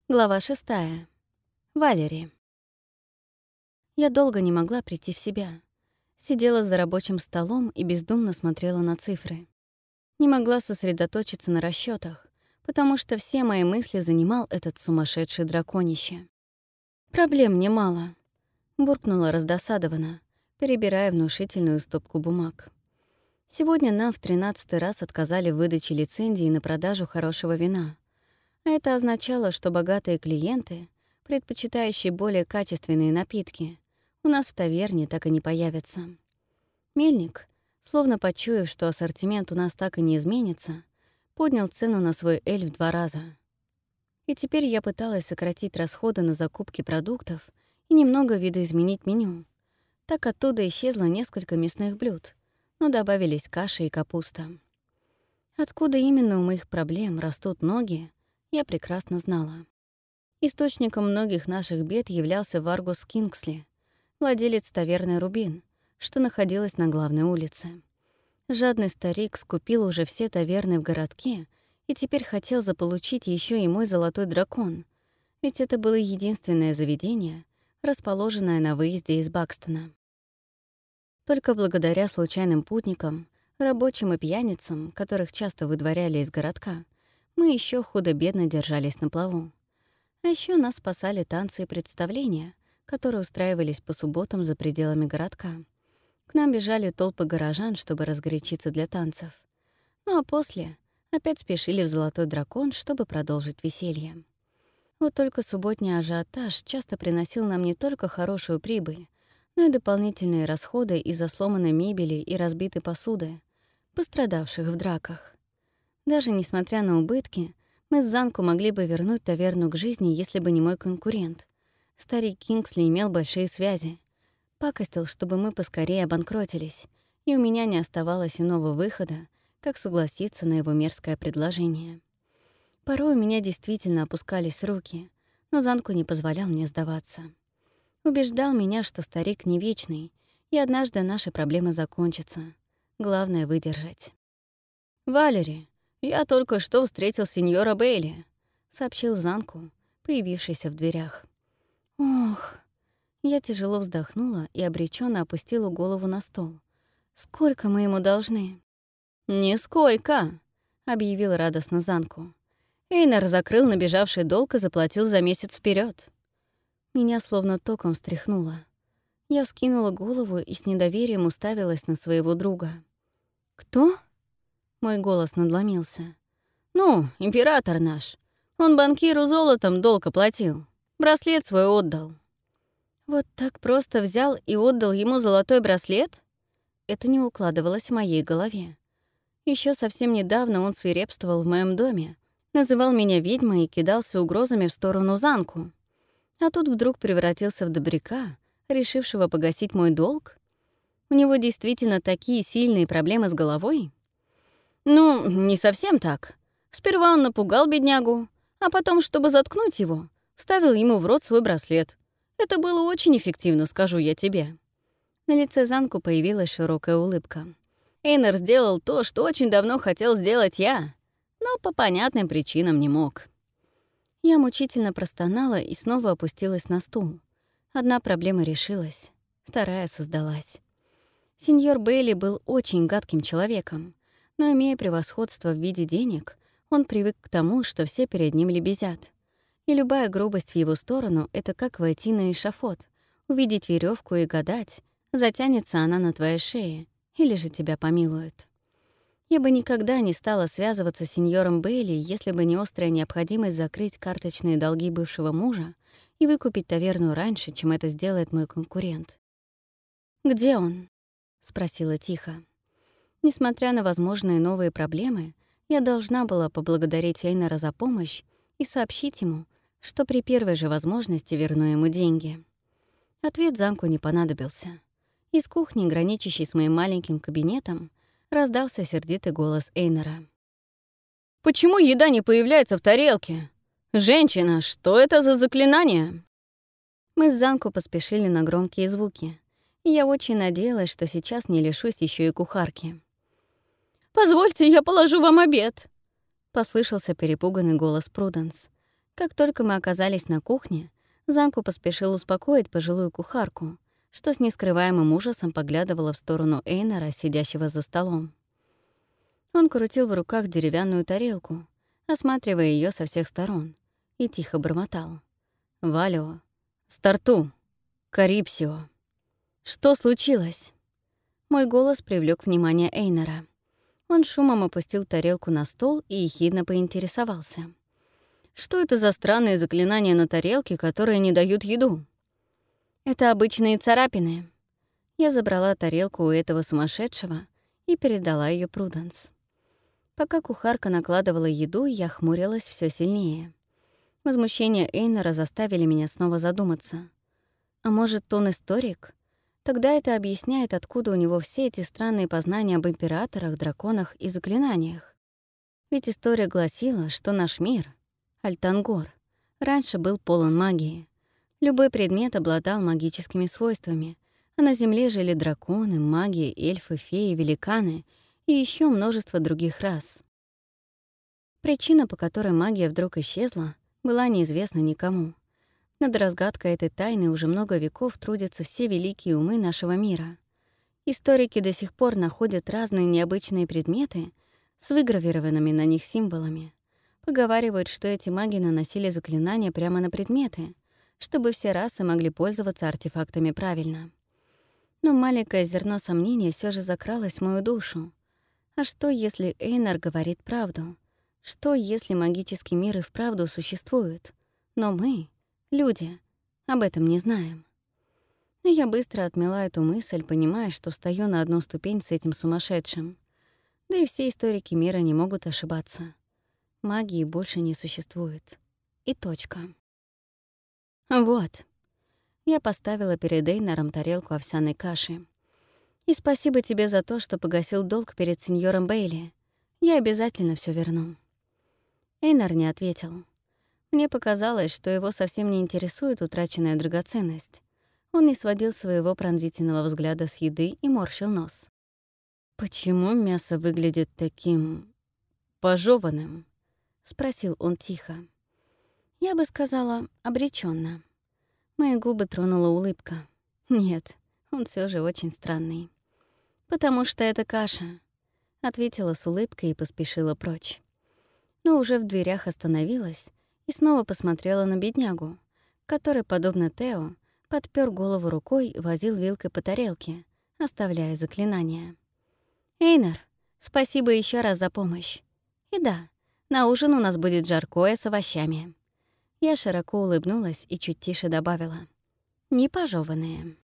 Глава 6. Валери. Я долго не могла прийти в себя. Сидела за рабочим столом и бездумно смотрела на цифры. Не могла сосредоточиться на расчетах, потому что все мои мысли занимал этот сумасшедший драконище. «Проблем немало», — буркнула раздосадованно, перебирая внушительную стопку бумаг. Сегодня нам в 13-й раз отказали в выдаче лицензии на продажу хорошего вина. А это означало, что богатые клиенты, предпочитающие более качественные напитки, у нас в таверне так и не появятся. Мельник, словно почуяв, что ассортимент у нас так и не изменится, поднял цену на свой эль в 2 раза. И теперь я пыталась сократить расходы на закупки продуктов и немного видоизменить меню. Так оттуда исчезло несколько мясных блюд, но добавились каши и капуста. Откуда именно у моих проблем растут ноги, я прекрасно знала. Источником многих наших бед являлся Варгус Кингсли, владелец таверны «Рубин», что находилась на главной улице. Жадный старик скупил уже все таверны в городке и теперь хотел заполучить еще и мой золотой дракон, ведь это было единственное заведение, расположенное на выезде из Бакстона. Только благодаря случайным путникам, рабочим и пьяницам, которых часто выдворяли из городка, мы еще худо-бедно держались на плаву. А еще нас спасали танцы и представления, которые устраивались по субботам за пределами городка. К нам бежали толпы горожан, чтобы разгорячиться для танцев. Ну а после опять спешили в «Золотой дракон», чтобы продолжить веселье. Вот только субботний ажиотаж часто приносил нам не только хорошую прибыль, но и дополнительные расходы из-за сломанной мебели и разбитой посуды, пострадавших в драках. Даже несмотря на убытки, мы с Занку могли бы вернуть таверну к жизни, если бы не мой конкурент. Старик Кингсли имел большие связи. Пакостил, чтобы мы поскорее обанкротились, и у меня не оставалось иного выхода, как согласиться на его мерзкое предложение. Порой у меня действительно опускались руки, но Занку не позволял мне сдаваться. Убеждал меня, что старик не вечный, и однажды наши проблемы закончатся. Главное — выдержать. «Валери, я только что встретил сеньора Бейли», — сообщил Занку, появившийся в дверях. «Ох!» Я тяжело вздохнула и обреченно опустила голову на стол. «Сколько мы ему должны?» «Нисколько», — объявил радостно Занку. Эйнар закрыл набежавший долг и заплатил за месяц вперед. Меня словно током встряхнуло. Я вскинула голову и с недоверием уставилась на своего друга. «Кто?» Мой голос надломился. «Ну, император наш. Он банкиру золотом долг оплатил. Браслет свой отдал». Вот так просто взял и отдал ему золотой браслет? Это не укладывалось в моей голове. Еще совсем недавно он свирепствовал в моем доме, называл меня ведьмой и кидался угрозами в сторону Занку. А тут вдруг превратился в добряка, решившего погасить мой долг? У него действительно такие сильные проблемы с головой? Ну, не совсем так. Сперва он напугал беднягу, а потом, чтобы заткнуть его, вставил ему в рот свой браслет. Это было очень эффективно, скажу я тебе. На лице Занку появилась широкая улыбка. Эйнар сделал то, что очень давно хотел сделать я, но по понятным причинам не мог. Я мучительно простонала и снова опустилась на стул. Одна проблема решилась, вторая создалась. Сеньор Бейли был очень гадким человеком, но, имея превосходство в виде денег, он привык к тому, что все перед ним лебезят. И любая грубость в его сторону — это как войти на эшафот, увидеть веревку и гадать, затянется она на твоей шее или же тебя помилуют. Я бы никогда не стала связываться с сеньором Бейли, если бы не острая необходимость закрыть карточные долги бывшего мужа и выкупить таверну раньше, чем это сделает мой конкурент. «Где он?» — спросила тихо. Несмотря на возможные новые проблемы, я должна была поблагодарить Эйнара за помощь и сообщить ему, что при первой же возможности верну ему деньги. Ответ Занку не понадобился. Из кухни, граничащей с моим маленьким кабинетом, раздался сердитый голос Эйнара. «Почему еда не появляется в тарелке? Женщина, что это за заклинание?» Мы с Занку поспешили на громкие звуки, и я очень надеялась, что сейчас не лишусь еще и кухарки. «Позвольте, я положу вам обед», — послышался перепуганный голос Пруденс. Как только мы оказались на кухне, Занку поспешил успокоить пожилую кухарку, что с нескрываемым ужасом поглядывала в сторону Эйнара, сидящего за столом. Он крутил в руках деревянную тарелку, осматривая ее со всех сторон, и тихо бормотал. «Валио! Старту! Карипсио!» «Что случилось?» Мой голос привлек внимание Эйнара. Он шумом опустил тарелку на стол и ехидно поинтересовался. «Что это за странные заклинания на тарелке, которые не дают еду?» «Это обычные царапины». Я забрала тарелку у этого сумасшедшего и передала ее Пруденс. Пока кухарка накладывала еду, я хмурилась все сильнее. Возмущение Эйнара заставили меня снова задуматься. А может, он историк? Тогда это объясняет, откуда у него все эти странные познания об императорах, драконах и заклинаниях. Ведь история гласила, что наш мир, Альтангор, раньше был полон магии. Любой предмет обладал магическими свойствами, а на Земле жили драконы, маги, эльфы, феи, великаны и еще множество других рас. Причина, по которой магия вдруг исчезла, была неизвестна никому. Над разгадкой этой тайны уже много веков трудятся все великие умы нашего мира. Историки до сих пор находят разные необычные предметы с выгравированными на них символами. Поговаривают, что эти маги наносили заклинания прямо на предметы, чтобы все расы могли пользоваться артефактами правильно. Но маленькое зерно сомнения все же закралось в мою душу. А что, если Эйнар говорит правду? Что, если магический мир и вправду существует? Но мы, люди, об этом не знаем. Но я быстро отмела эту мысль, понимая, что стою на одну ступень с этим сумасшедшим. Да и все историки мира не могут ошибаться. Магии больше не существует. И точка. Вот. Я поставила перед Эйнаром тарелку овсяной каши. И спасибо тебе за то, что погасил долг перед сеньором Бейли. Я обязательно все верну. Эйнар не ответил. Мне показалось, что его совсем не интересует утраченная драгоценность. Он не сводил своего пронзительного взгляда с еды и морщил нос. «Почему мясо выглядит таким... пожёванным?» — спросил он тихо. Я бы сказала, обречённо. Мои губы тронула улыбка. Нет, он все же очень странный. «Потому что это каша», — ответила с улыбкой и поспешила прочь. Но уже в дверях остановилась и снова посмотрела на беднягу, который, подобно Тео, подпёр голову рукой и возил вилкой по тарелке, оставляя заклинания. «Эйнар, спасибо еще раз за помощь. И да, на ужин у нас будет жаркое с овощами». Я широко улыбнулась и чуть тише добавила. «Не пожёванные».